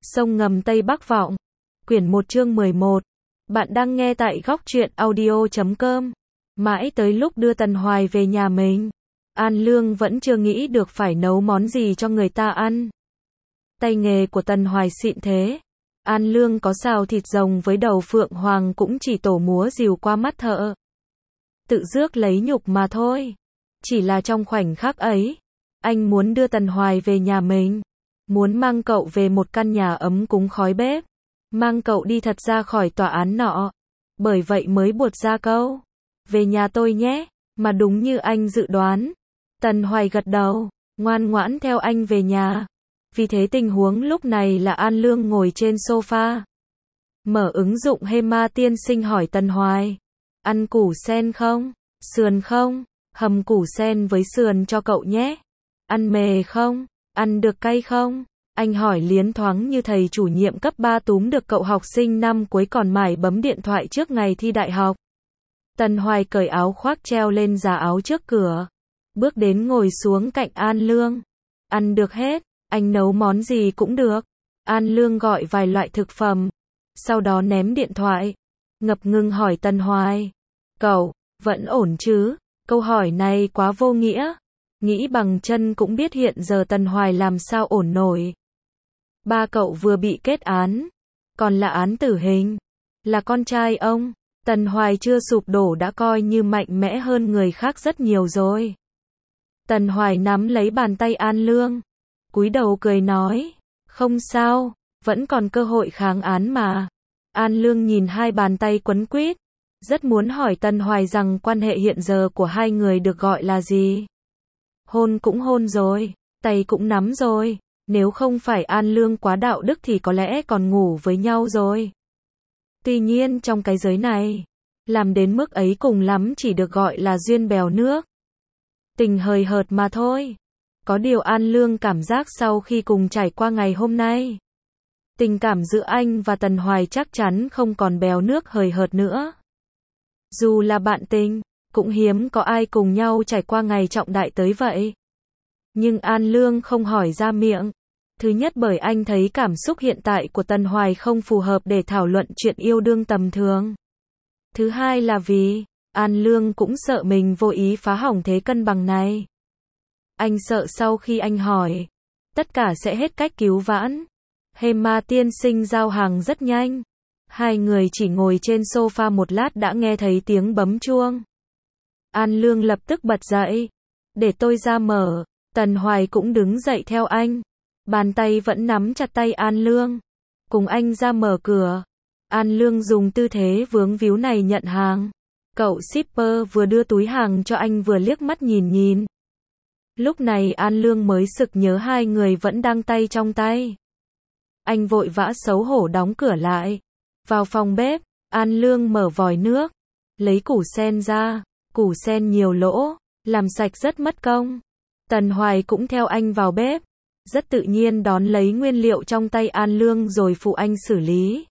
Sông ngầm Tây Bắc Vọng. Quyển 1 chương 11. Bạn đang nghe tại góc truyện audio.com. Mãi tới lúc đưa Tần Hoài về nhà mình, An Lương vẫn chưa nghĩ được phải nấu món gì cho người ta ăn. Tay nghề của Tần Hoài xịn thế. An Lương có xào thịt rồng với đầu phượng hoàng cũng chỉ tổ múa rìu qua mắt thợ. Tự rước lấy nhục mà thôi. Chỉ là trong khoảnh khắc ấy, anh muốn đưa Tần Hoài về nhà mình. Muốn mang cậu về một căn nhà ấm cúng khói bếp. Mang cậu đi thật ra khỏi tòa án nọ. Bởi vậy mới buột ra câu: về nhà tôi nhé. Mà đúng như anh dự đoán, Tần Hoài gật đầu, ngoan ngoãn theo anh về nhà. Vì thế tình huống lúc này là An Lương ngồi trên sofa. Mở ứng dụng Hema tiên sinh hỏi Tần Hoài: ăn củ sen không? Sườn không? Hầm củ sen với sườn cho cậu nhé. Ăn mề không? Ăn được cay không? Anh hỏi liến thoáng như thầy chủ nhiệm cấp 3 túm được cậu học sinh năm cuối còn mải bấm điện thoại trước ngày thi đại học. Tần Hoài cởi áo khoác treo lên giá áo trước cửa. Bước đến ngồi xuống cạnh An Lương. Ăn được hết, anh nấu món gì cũng được. An Lương gọi vài loại thực phẩm. Sau đó ném điện thoại. Ngập ngừng hỏi Tần Hoài: cậu, vẫn ổn chứ? Câu hỏi này quá vô nghĩa. Nghĩ bằng chân cũng biết hiện giờ Tần Hoài làm sao ổn nổi. Ba cậu vừa bị kết án, còn là án tử hình. Là con trai ông, Tần Hoài chưa sụp đổ đã coi như mạnh mẽ hơn người khác rất nhiều rồi. Tần Hoài nắm lấy bàn tay An Lương, cúi đầu cười nói: không sao, vẫn còn cơ hội kháng án mà. An Lương nhìn hai bàn tay quấn quýt, rất muốn hỏi Tần Hoài rằng quan hệ hiện giờ của hai người được gọi là gì. Hôn cũng hôn rồi, tay cũng nắm rồi, nếu không phải An Lương quá đạo đức thì có lẽ còn ngủ với nhau rồi. Tuy nhiên trong cái giới này, làm đến mức ấy cùng lắm chỉ được gọi là duyên bèo nước. Tình hời hợt mà thôi. Có điều An Lương cảm giác sau khi cùng trải qua ngày hôm nay, tình cảm giữa anh và Tần Hoài chắc chắn không còn bèo nước hời hợt nữa. Dù là bạn tình, cũng hiếm có ai cùng nhau trải qua ngày trọng đại tới vậy. Nhưng An Lương không hỏi ra miệng. Thứ nhất bởi anh thấy cảm xúc hiện tại của Tần Hoài không phù hợp để thảo luận chuyện yêu đương tầm thường. Thứ hai là vì An Lương cũng sợ mình vô ý phá hỏng thế cân bằng này. Anh sợ sau khi anh hỏi, tất cả sẽ hết cách cứu vãn. Hema tiên sinh giao hàng rất nhanh. Hai người chỉ ngồi trên sofa một lát đã nghe thấy tiếng bấm chuông. An Lương lập tức bật dậy. Để tôi ra mở. Tần Hoài cũng đứng dậy theo anh. Bàn tay vẫn nắm chặt tay An Lương. Cùng anh ra mở cửa. An Lương dùng tư thế vướng víu này nhận hàng. Cậu shipper vừa đưa túi hàng cho anh vừa liếc mắt nhìn. Lúc này An Lương mới sực nhớ hai người vẫn đang tay trong tay. Anh vội vã xấu hổ đóng cửa lại. Vào phòng bếp, An Lương mở vòi nước. Lấy củ sen ra. Củ sen nhiều lỗ, làm sạch rất mất công. Tần Hoài cũng theo anh vào bếp. Rất tự nhiên đón lấy nguyên liệu trong tay An Lương rồi phụ anh xử lý.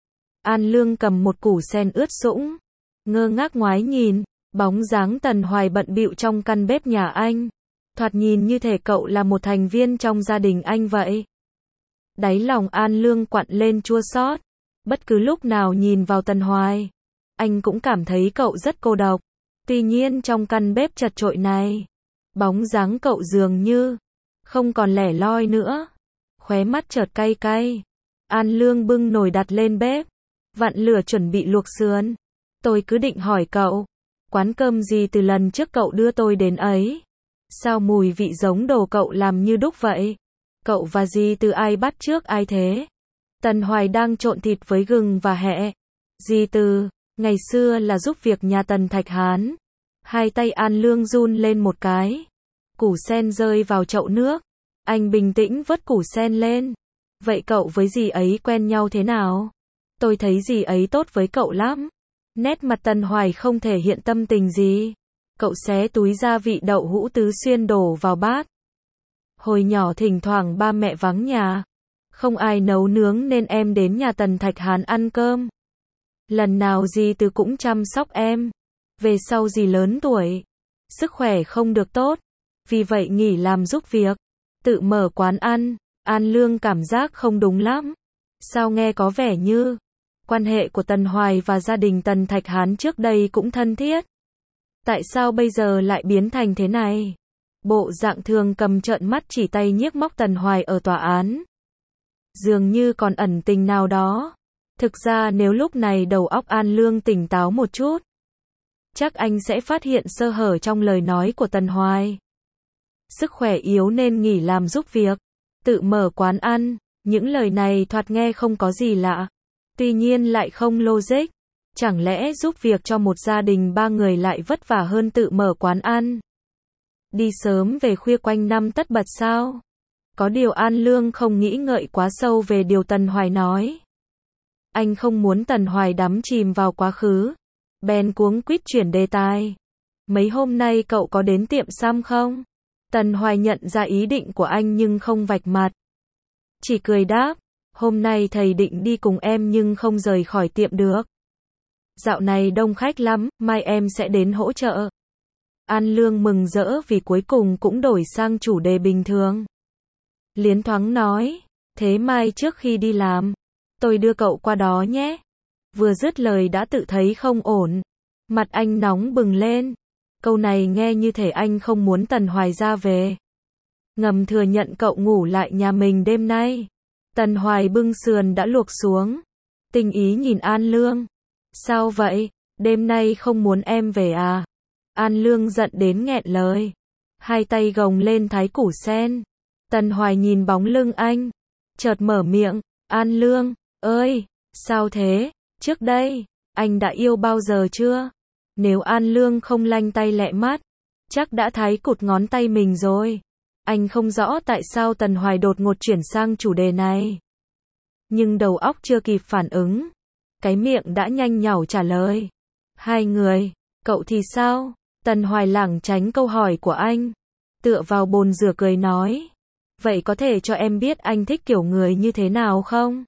An Lương cầm một củ sen ướt sũng, ngơ ngác ngoái nhìn, bóng dáng Tần Hoài bận bịu trong căn bếp nhà anh. Thoạt nhìn như thể cậu là một thành viên trong gia đình anh vậy. Đáy lòng An Lương quặn lên chua xót. Bất cứ lúc nào nhìn vào Tần Hoài, anh cũng cảm thấy cậu rất cô độc. Tuy nhiên trong căn bếp chật chội này, bóng dáng cậu dường như không còn lẻ loi nữa. Khóe mắt chợt cay cay. An Lương bưng nồi đặt lên bếp, vặn lửa chuẩn bị luộc sườn. Tôi cứ định hỏi cậu, quán cơm gì từ lần trước cậu đưa tôi đến ấy? Sao mùi vị giống đồ cậu làm như đúc vậy? Cậu và dì từ ai bắt trước ai thế? Tần Hoài đang trộn thịt với gừng và hẹ. Dì từ, ngày xưa là giúp việc nhà Tần Thạch Hán. Hai tay An Lương run lên một cái. Củ sen rơi vào chậu nước. Anh bình tĩnh vớt củ sen lên. Vậy cậu với dì ấy quen nhau thế nào? Tôi thấy dì ấy tốt với cậu lắm. Nét mặt Tần Hoài không thể hiện tâm tình gì. Cậu xé túi gia vị đậu hũ tứ xuyên đổ vào bát. Hồi nhỏ thỉnh thoảng ba mẹ vắng nhà, không ai nấu nướng nên em đến nhà Tần Thạch Hán ăn cơm. Lần nào dì từ cũng chăm sóc em. Về sau dì lớn tuổi, sức khỏe không được tốt, vì vậy nghỉ làm giúp việc, tự mở quán ăn. An Lương cảm giác không đúng lắm. Sao nghe có vẻ như quan hệ của Tần Hoài và gia đình Tần Thạch Hán trước đây cũng thân thiết. Tại sao bây giờ lại biến thành thế này? Bộ dạng thường cầm trợn mắt chỉ tay nhiếc móc Tần Hoài ở tòa án. Dường như còn ẩn tình nào đó. Thực ra nếu lúc này đầu óc An Lương tỉnh táo một chút, chắc anh sẽ phát hiện sơ hở trong lời nói của Tần Hoài. Sức khỏe yếu nên nghỉ làm giúp việc, tự mở quán ăn, những lời này thoạt nghe không có gì lạ, tuy nhiên lại không logic. Chẳng lẽ giúp việc cho một gia đình 3 người lại vất vả hơn tự mở quán ăn? Đi sớm về khuya quanh năm tất bật sao? Có điều An Lương không nghĩ ngợi quá sâu về điều Tần Hoài nói. Anh không muốn Tần Hoài đắm chìm vào quá khứ, bèn cuống quýt chuyển đề tài. Mấy hôm nay cậu có đến tiệm xăm không? Tần Hoài nhận ra ý định của anh nhưng không vạch mặt. Chỉ cười đáp, hôm nay thầy định đi cùng em nhưng không rời khỏi tiệm được. Dạo này đông khách lắm, mai em sẽ đến hỗ trợ. An Lương mừng rỡ vì cuối cùng cũng đổi sang chủ đề bình thường. Liến thoáng nói, thế mai trước khi đi làm, tôi đưa cậu qua đó nhé. Vừa dứt lời đã tự thấy không ổn. Mặt anh nóng bừng lên. Câu này nghe như thể anh không muốn Tần Hoài ra về. Ngầm thừa nhận cậu ngủ lại nhà mình đêm nay. Tần Hoài bưng sườn đã luộc xuống. Tình ý nhìn An Lương. Sao vậy, đêm nay không muốn em về à? An Lương giận đến nghẹn lời. Hai tay gồng lên thái củ sen. Tần Hoài nhìn bóng lưng anh. Chợt mở miệng, An Lương, ơi, sao thế? Trước đây, anh đã yêu bao giờ chưa? Nếu An Lương không lanh tay lẹ mắt, chắc đã thái cụt ngón tay mình rồi. Anh không rõ tại sao Tần Hoài đột ngột chuyển sang chủ đề này. Nhưng đầu óc chưa kịp phản ứng. Cái miệng đã nhanh nhảu trả lời. Hai người, cậu thì sao? Tần Hoài lảng tránh câu hỏi của anh. Tựa vào bồn rửa cười nói. Vậy có thể cho em biết anh thích kiểu người như thế nào không?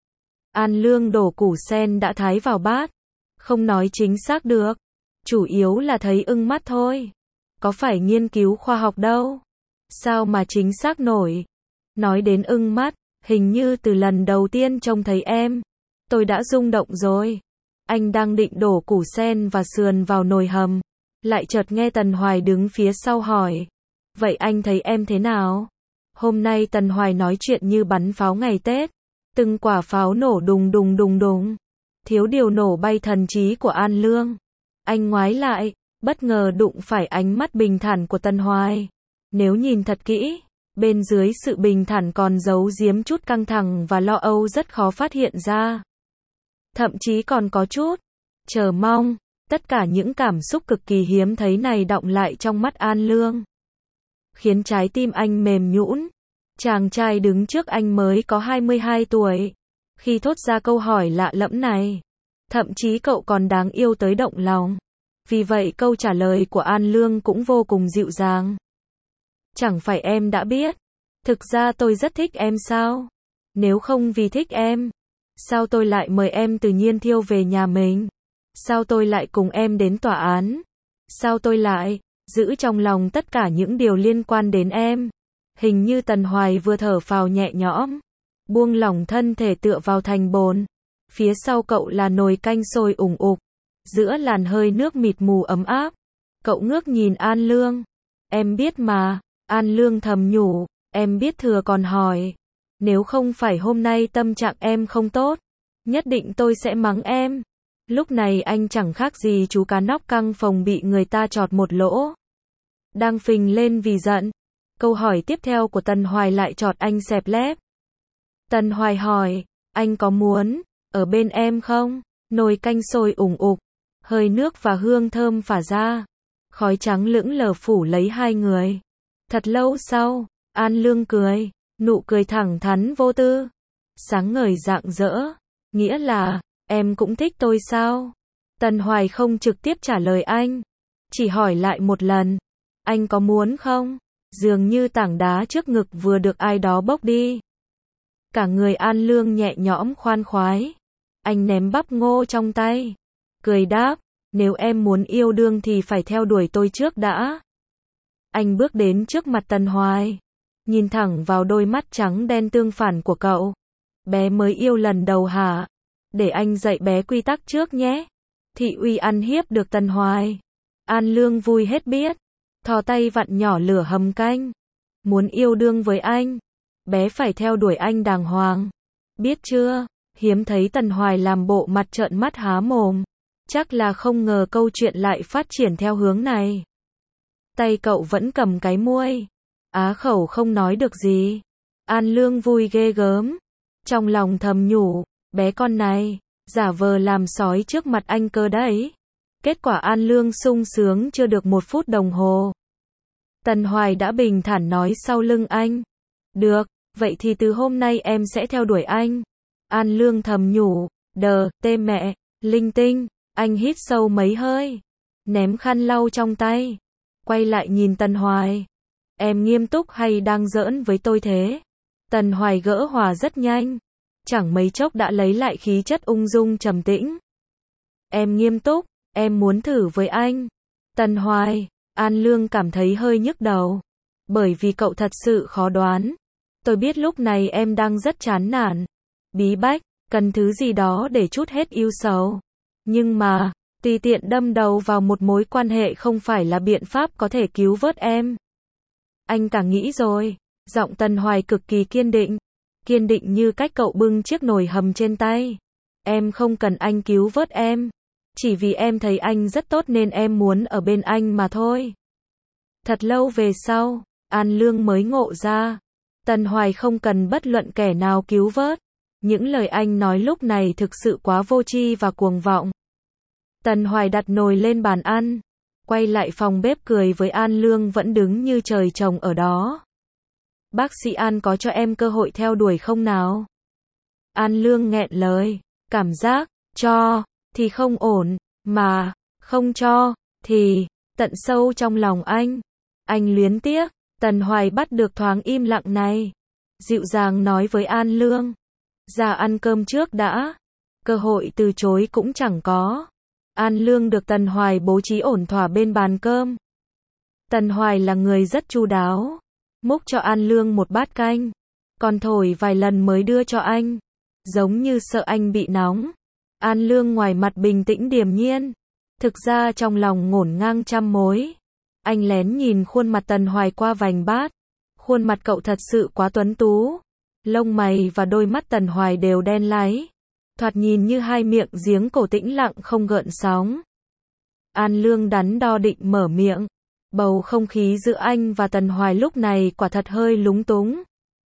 An Lương đổ củ sen đã thái vào bát. Không nói chính xác được. Chủ yếu là thấy ưng mắt thôi. Có phải nghiên cứu khoa học đâu. Sao mà chính xác nổi. Nói đến ưng mắt, hình như từ lần đầu tiên trông thấy em, tôi đã rung động rồi. Anh đang định đổ củ sen và sườn vào nồi hầm. Lại chợt nghe Tần Hoài đứng phía sau hỏi. Vậy anh thấy em thế nào? Hôm nay Tần Hoài nói chuyện như bắn pháo ngày Tết. Từng quả pháo nổ đùng đùng đùng đùng. Thiếu điều nổ bay thần trí của An Lương. Anh ngoái lại, bất ngờ đụng phải ánh mắt bình thản của Tần Hoài. Nếu nhìn thật kỹ, bên dưới sự bình thản còn giấu giếm chút căng thẳng và lo âu rất khó phát hiện ra. Thậm chí còn có chút chờ mong. Tất cả những cảm xúc cực kỳ hiếm thấy này đọng lại trong mắt An Lương. Khiến trái tim anh mềm nhũn. Chàng trai đứng trước anh mới có 22 tuổi. Khi thốt ra câu hỏi lạ lẫm này, thậm chí cậu còn đáng yêu tới động lòng. Vì vậy câu trả lời của An Lương cũng vô cùng dịu dàng. Chẳng phải em đã biết. Thực ra tôi rất thích em sao? Nếu không vì thích em, sao tôi lại mời em tự nhiên thiêu về nhà mình? Sao tôi lại cùng em đến tòa án? Sao tôi lại giữ trong lòng tất cả những điều liên quan đến em? Hình như Tần Hoài vừa thở phào nhẹ nhõm, buông lỏng thân thể tựa vào thành bồn. Phía sau cậu là nồi canh sôi ủng ục, giữa làn hơi nước mịt mù ấm áp. Cậu ngước nhìn An Lương. Em biết mà. An Lương thầm nhủ. Em biết thừa còn hỏi. Nếu không phải hôm nay tâm trạng em không tốt, nhất định tôi sẽ mắng em. Lúc này anh chẳng khác gì chú cá nóc căng phòng bị người ta chọt một lỗ, đang phình lên vì giận. Câu hỏi tiếp theo của Tần Hoài lại chọt anh xẹp lép. Tần Hoài hỏi, anh có muốn ở bên em không? Nồi canh sôi ủng ục, hơi nước và hương thơm phả ra, khói trắng lững lờ phủ lấy hai người. Thật lâu sau, An Lương cười, nụ cười thẳng thắn vô tư, sáng ngời rạng rỡ. Nghĩa là, em cũng thích tôi sao? Tần Hoài không trực tiếp trả lời anh, chỉ hỏi lại một lần. Anh có muốn không? Dường như tảng đá trước ngực vừa được ai đó bốc đi. Cả người An Lương nhẹ nhõm khoan khoái. Anh ném bắp ngô trong tay, cười đáp, nếu em muốn yêu đương thì phải theo đuổi tôi trước đã. Anh bước đến trước mặt Tần Hoài, nhìn thẳng vào đôi mắt trắng đen tương phản của cậu. Bé mới yêu lần đầu hả? Để anh dạy bé quy tắc trước nhé. Thị uy ăn hiếp được Tần Hoài. An Lương vui hết biết. Thò tay vặn nhỏ lửa hầm canh. Muốn yêu đương với anh, bé phải theo đuổi anh đàng hoàng. Biết chưa? Hiếm thấy Tần Hoài làm bộ mặt trợn mắt há mồm. Chắc là không ngờ câu chuyện lại phát triển theo hướng này. Tay cậu vẫn cầm cái muôi. Á khẩu không nói được gì. An Lương vui ghê gớm. Trong lòng thầm nhủ, bé con này, giả vờ làm sói trước mặt anh cơ đấy. Kết quả An Lương sung sướng chưa được 1 phút đồng hồ. Tần Hoài đã bình thản nói sau lưng anh. Được, vậy thì từ hôm nay em sẽ theo đuổi anh. An Lương thầm nhủ, tê mẹ, linh tinh. Anh hít sâu mấy hơi. Ném khăn lau trong tay. Quay lại nhìn Tần Hoài. Em nghiêm túc hay đang giỡn với tôi thế? Tần Hoài gỡ hòa rất nhanh. Chẳng mấy chốc đã lấy lại khí chất ung dung trầm tĩnh. Em nghiêm túc, em muốn thử với anh. Tần Hoài, An Lương cảm thấy hơi nhức đầu. Bởi vì cậu thật sự khó đoán. Tôi biết lúc này em đang rất chán nản, bí bách, cần thứ gì đó để trút hết ưu sầu. Nhưng mà, tùy tiện đâm đầu vào một mối quan hệ không phải là biện pháp có thể cứu vớt em. Anh cả nghĩ rồi. Giọng Tần Hoài cực kỳ kiên định. Kiên định như cách cậu bưng chiếc nồi hầm trên tay. Em không cần anh cứu vớt em. Chỉ vì em thấy anh rất tốt nên em muốn ở bên anh mà thôi. Thật lâu về sau, An Lương mới ngộ ra. Tần Hoài không cần bất luận kẻ nào cứu vớt. Những lời anh nói lúc này thực sự quá vô tri và cuồng vọng. Tần Hoài đặt nồi lên bàn ăn. Quay lại phòng bếp cười với An Lương vẫn đứng như trời trồng ở đó. Bác sĩ An có cho em cơ hội theo đuổi không nào? An Lương nghẹn lời. Cảm giác, cho, thì không ổn, mà, không cho, thì, tận sâu trong lòng anh luyến tiếc. Tần Hoài bắt được thoáng im lặng này. Dịu dàng nói với An Lương. Ra ăn cơm trước đã. Cơ hội từ chối cũng chẳng có. An Lương được Tần Hoài bố trí ổn thỏa bên bàn cơm. Tần Hoài là người rất chu đáo. Múc cho An Lương một bát canh. Còn thổi vài lần mới đưa cho anh. Giống như sợ anh bị nóng. An Lương ngoài mặt bình tĩnh điềm nhiên. Thực ra trong lòng ngổn ngang trăm mối. Anh lén nhìn khuôn mặt Tần Hoài qua vành bát. Khuôn mặt cậu thật sự quá tuấn tú. Lông mày và đôi mắt Tần Hoài đều đen láy. Thoạt nhìn như hai miệng giếng cổ tĩnh lặng không gợn sóng. An Lương đắn đo định mở miệng. Bầu không khí giữa anh và Tần Hoài lúc này quả thật hơi lúng túng.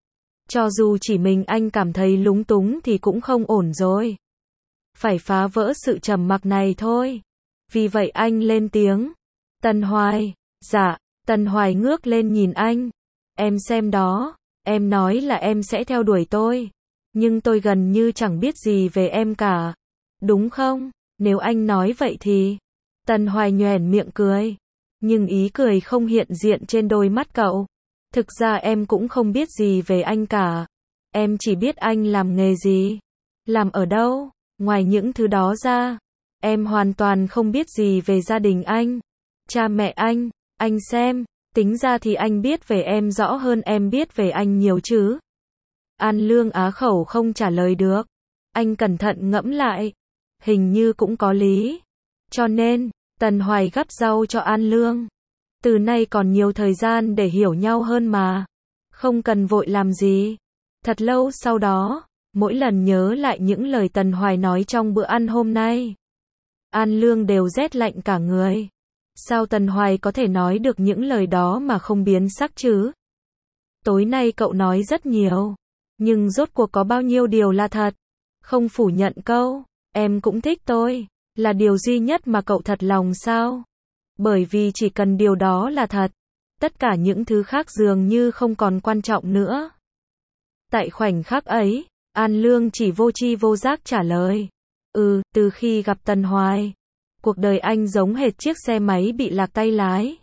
Cho dù chỉ mình anh cảm thấy lúng túng thì cũng không ổn rồi. Phải phá vỡ sự trầm mặc này thôi. Vì vậy anh lên tiếng. Tần Hoài, dạ. Tần Hoài ngước lên nhìn anh. Em xem đó, em nói là em sẽ theo đuổi tôi. Nhưng tôi gần như chẳng biết gì về em cả. Đúng không? Nếu anh nói vậy thì... Tần Hoài nhoẻn miệng cười. Nhưng ý cười không hiện diện trên đôi mắt cậu. Thực ra em cũng không biết gì về anh cả. Em chỉ biết anh làm nghề gì. Làm ở đâu. Ngoài những thứ đó ra, em hoàn toàn không biết gì về gia đình anh. Cha mẹ anh xem, tính ra thì anh biết về em rõ hơn em biết về anh nhiều chứ. An Lương á khẩu không trả lời được. Anh cẩn thận ngẫm lại. Hình như cũng có lý. Cho nên, Tần Hoài gắp rau cho An Lương. Từ nay còn nhiều thời gian để hiểu nhau hơn mà. Không cần vội làm gì. Thật lâu sau đó, mỗi lần nhớ lại những lời Tần Hoài nói trong bữa ăn hôm nay, An Lương đều rét lạnh cả người. Sao Tần Hoài có thể nói được những lời đó mà không biến sắc chứ? Tối nay cậu nói rất nhiều. Nhưng rốt cuộc có bao nhiêu điều là thật? Không phủ nhận câu, em cũng thích tôi, là điều duy nhất mà cậu thật lòng sao? Bởi vì chỉ cần điều đó là thật, tất cả những thứ khác dường như không còn quan trọng nữa. Tại khoảnh khắc ấy, An Lương chỉ vô tri vô giác trả lời. Từ khi gặp Tần Hoài, cuộc đời anh giống hệt chiếc xe máy bị lạc tay lái.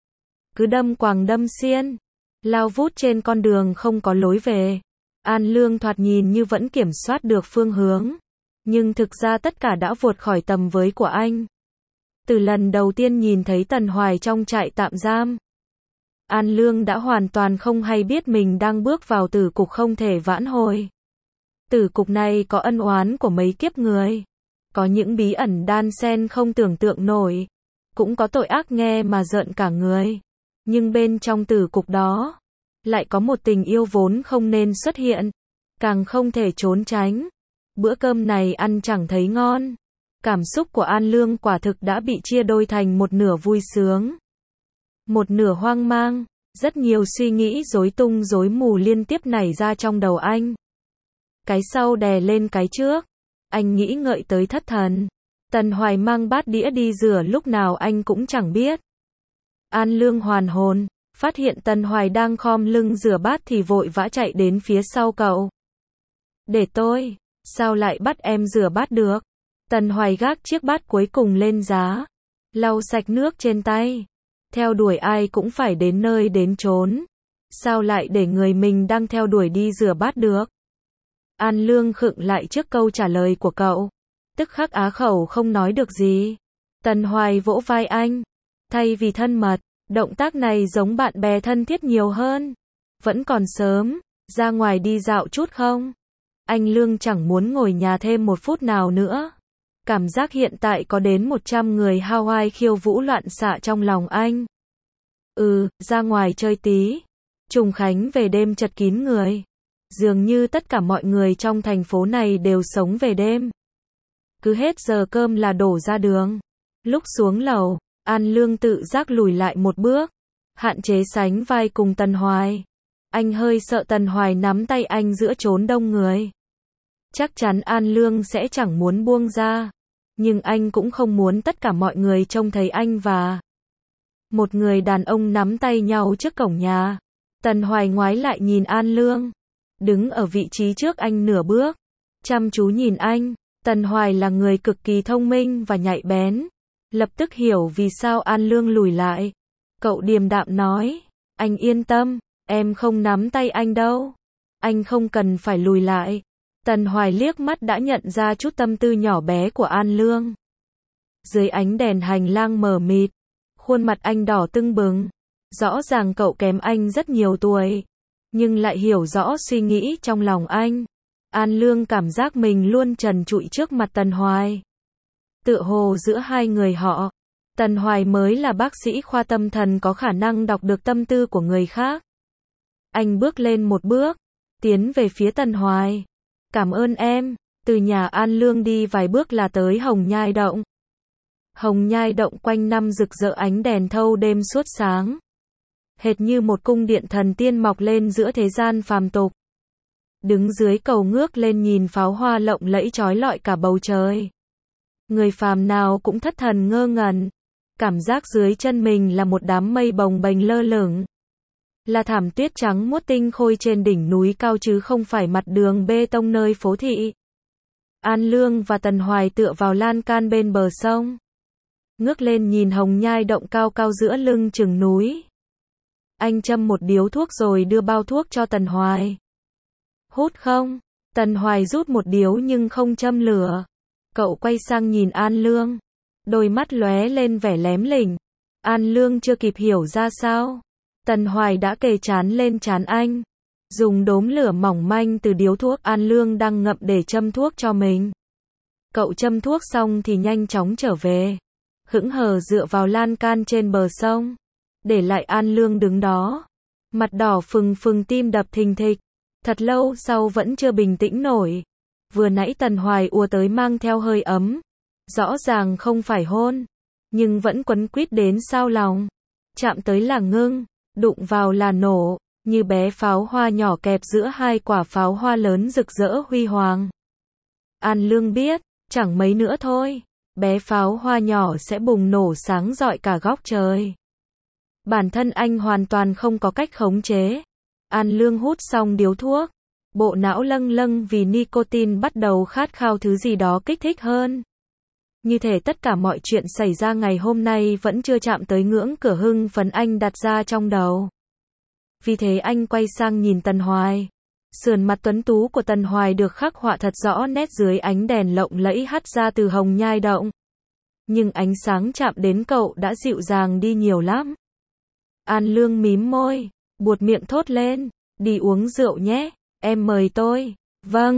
Cứ đâm quàng đâm xiên, lao vút trên con đường không có lối về. An Lương thoạt nhìn như vẫn kiểm soát được phương hướng. Nhưng thực ra tất cả đã vụt khỏi tầm với của anh. Từ lần đầu tiên nhìn thấy Tần Hoài trong trại tạm giam, An Lương đã hoàn toàn không hay biết mình đang bước vào tử cục không thể vãn hồi. Tử cục này có ân oán của mấy kiếp người. Có những bí ẩn đan xen không tưởng tượng nổi. Cũng có tội ác nghe mà rợn cả người. Nhưng bên trong tử cục đó, lại có một tình yêu vốn không nên xuất hiện. Càng không thể trốn tránh. Bữa cơm này ăn chẳng thấy ngon. Cảm xúc của An Lương quả thực đã bị chia đôi thành một nửa vui sướng, một nửa hoang mang. Rất nhiều suy nghĩ rối tung rối mù liên tiếp nảy ra trong đầu anh. Cái sau đè lên cái trước. Anh nghĩ ngợi tới thất thần. Tần Hoài mang bát đĩa đi rửa lúc nào anh cũng chẳng biết. An Lương hoàn hồn, phát hiện Tần Hoài đang khom lưng rửa bát thì vội vã chạy đến phía sau cậu. Để tôi, sao lại bắt em rửa bát được? Tần Hoài gác chiếc bát cuối cùng lên giá, lau sạch nước trên tay. Theo đuổi ai cũng phải đến nơi đến chốn. Sao lại để người mình đang theo đuổi đi rửa bát được? An Lương khựng lại trước câu trả lời của cậu. Tức khắc á khẩu không nói được gì. Tần Hoài vỗ vai anh. Thay vì thân mật, động tác này giống bạn bè thân thiết nhiều hơn. Vẫn còn sớm, ra ngoài đi dạo chút không? Anh Lương chẳng muốn ngồi nhà thêm một phút nào nữa. Cảm giác hiện tại có đến 100 người Hawaii khiêu vũ loạn xạ trong lòng anh. Ra ngoài chơi tí. Trùng Khánh về đêm chật kín người. Dường như tất cả mọi người trong thành phố này đều sống về đêm. Cứ hết giờ cơm là đổ ra đường. Lúc xuống lầu, An Lương tự giác lùi lại một bước, hạn chế sánh vai cùng Tần Hoài. Anh hơi sợ Tần Hoài nắm tay anh giữa chốn đông người. Chắc chắn An Lương sẽ chẳng muốn buông ra. Nhưng anh cũng không muốn tất cả mọi người trông thấy anh và một người đàn ông nắm tay nhau trước cổng nhà. Tần Hoài ngoái lại nhìn An Lương, đứng ở vị trí trước anh nửa bước, chăm chú nhìn anh. Tần Hoài là người cực kỳ thông minh và nhạy bén, lập tức hiểu vì sao An Lương lùi lại. Cậu điềm đạm nói, anh yên tâm, em không nắm tay anh đâu. Anh không cần phải lùi lại. Tần Hoài liếc mắt đã nhận ra chút tâm tư nhỏ bé của An Lương. Dưới ánh đèn hành lang mờ mịt, khuôn mặt anh đỏ tưng bừng. Rõ ràng cậu kém anh rất nhiều tuổi, nhưng lại hiểu rõ suy nghĩ trong lòng anh. An Lương cảm giác mình luôn trần trụi trước mặt Tần Hoài. Tựa hồ giữa hai người họ, Tần Hoài mới là bác sĩ khoa tâm thần có khả năng đọc được tâm tư của người khác. Anh bước lên một bước, tiến về phía Tần Hoài. Cảm ơn em. Từ nhà An Lương đi vài bước là tới Hồng Nhai Động. Hồng Nhai Động quanh năm rực rỡ ánh đèn thâu đêm suốt sáng. Hệt như một cung điện thần tiên mọc lên giữa thế gian phàm tục. Đứng dưới cầu ngước lên nhìn pháo hoa lộng lẫy chói lọi cả bầu trời. Người phàm nào cũng thất thần ngơ ngẩn. Cảm giác dưới chân mình là một đám mây bồng bềnh lơ lửng. Là thảm tuyết trắng muốt tinh khôi trên đỉnh núi cao chứ không phải mặt đường bê tông nơi phố thị. An Lương và Tần Hoài tựa vào lan can bên bờ sông. Ngước lên nhìn Hồng Nhai Động cao cao giữa lưng chừng núi. Anh châm một điếu thuốc rồi đưa bao thuốc cho Tần Hoài. Hút không? Tần Hoài rút một điếu nhưng không châm lửa. Cậu quay sang nhìn An Lương. Đôi mắt lóe lên vẻ lém lỉnh. An Lương chưa kịp hiểu ra sao. Tần Hoài đã kề trán lên trán anh. Dùng đốm lửa mỏng manh từ điếu thuốc An Lương đang ngậm để châm thuốc cho mình. Cậu châm thuốc xong thì nhanh chóng trở về. Hững hờ dựa vào lan can trên bờ sông. Để lại An Lương đứng đó. Mặt đỏ phừng phừng tim đập thình thịch. Thật lâu sau vẫn chưa bình tĩnh nổi. Vừa nãy Tần Hoài ùa tới mang theo hơi ấm. Rõ ràng không phải hôn. Nhưng vẫn quấn quýt đến sao lòng. Chạm tới là ngưng. Đụng vào là nổ. Như bé pháo hoa nhỏ kẹp giữa hai quả pháo hoa lớn rực rỡ huy hoàng. An Lương biết, chẳng mấy nữa thôi. Bé pháo hoa nhỏ sẽ bùng nổ sáng rọi cả góc trời. Bản thân anh hoàn toàn không có cách khống chế. An Lương hút xong điếu thuốc. Bộ não lâng lâng vì nicotine bắt đầu khát khao thứ gì đó kích thích hơn. Như thể tất cả mọi chuyện xảy ra ngày hôm nay vẫn chưa chạm tới ngưỡng cửa hưng phấn anh đặt ra trong đầu. Vì thế anh quay sang nhìn Tần Hoài. Sườn mặt tuấn tú của Tần Hoài được khắc họa thật rõ nét dưới ánh đèn lộng lẫy hắt ra từ Hồng Nhai Động. Nhưng ánh sáng chạm đến cậu đã dịu dàng đi nhiều lắm. An Lương mím môi, buột miệng thốt lên, đi uống rượu nhé, em mời tôi. Vâng,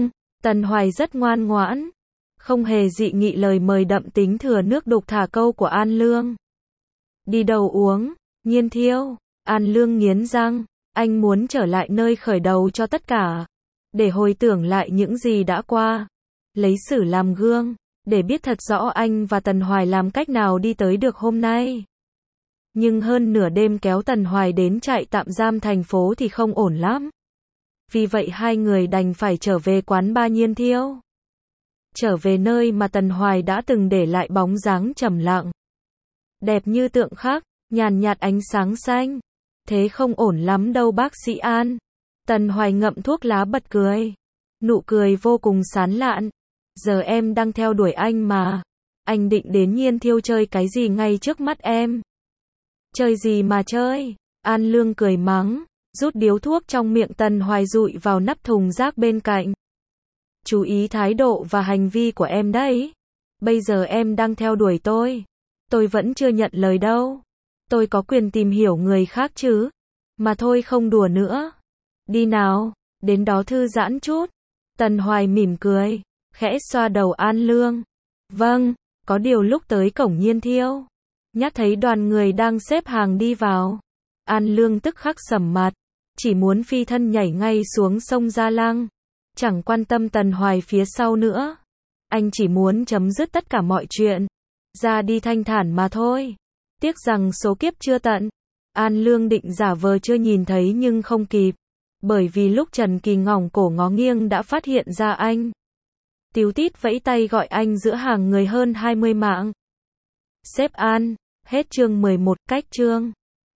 Tần Hoài rất ngoan ngoãn, không hề dị nghị lời mời đậm tính thừa nước đục thả câu của An Lương. Đi đâu uống, Nhiên Thiêu, An Lương nghiến răng, anh muốn trở lại nơi khởi đầu cho tất cả, để hồi tưởng lại những gì đã qua, lấy xử làm gương, để biết thật rõ anh và Tần Hoài làm cách nào đi tới được hôm nay. Nhưng hơn nửa đêm kéo Tần Hoài đến trại tạm giam thành phố thì không ổn lắm. Vì vậy hai người đành phải trở về quán bar Nhiên Thiêu. Trở về nơi mà Tần Hoài đã từng để lại bóng dáng trầm lặng. Đẹp như tượng khắc, nhàn nhạt ánh sáng xanh. Thế không ổn lắm đâu bác sĩ An. Tần Hoài ngậm thuốc lá bật cười. Nụ cười vô cùng sán lạn. Giờ em đang theo đuổi anh mà. Anh định đến Nhiên Thiêu chơi cái gì ngay trước mắt em? Chơi gì mà chơi? An Lương cười mắng, rút điếu thuốc trong miệng Tần Hoài dụi vào nắp thùng rác bên cạnh. Chú ý thái độ và hành vi của em đấy. Bây giờ em đang theo đuổi tôi. Tôi vẫn chưa nhận lời đâu. Tôi có quyền tìm hiểu người khác chứ. Mà thôi không đùa nữa. Đi nào, đến đó thư giãn chút. Tần Hoài mỉm cười, khẽ xoa đầu An Lương. Vâng, có điều lúc tới cổng Nhiên Thiêu, nhắc thấy đoàn người đang xếp hàng đi vào. An Lương tức khắc sầm mặt, chỉ muốn phi thân nhảy ngay xuống sông Gia Lăng. Chẳng quan tâm Tần Hoài phía sau nữa. Anh chỉ muốn chấm dứt tất cả mọi chuyện. Ra đi thanh thản mà thôi. Tiếc rằng số kiếp chưa tận. An Lương định giả vờ chưa nhìn thấy nhưng không kịp. Bởi vì lúc Trần Kỳ ngỏng cổ ngó nghiêng đã phát hiện ra anh. Tíu tít vẫy tay gọi anh giữa hàng người hơn 20 mạng. Sếp An, hết chương 11, cách chương.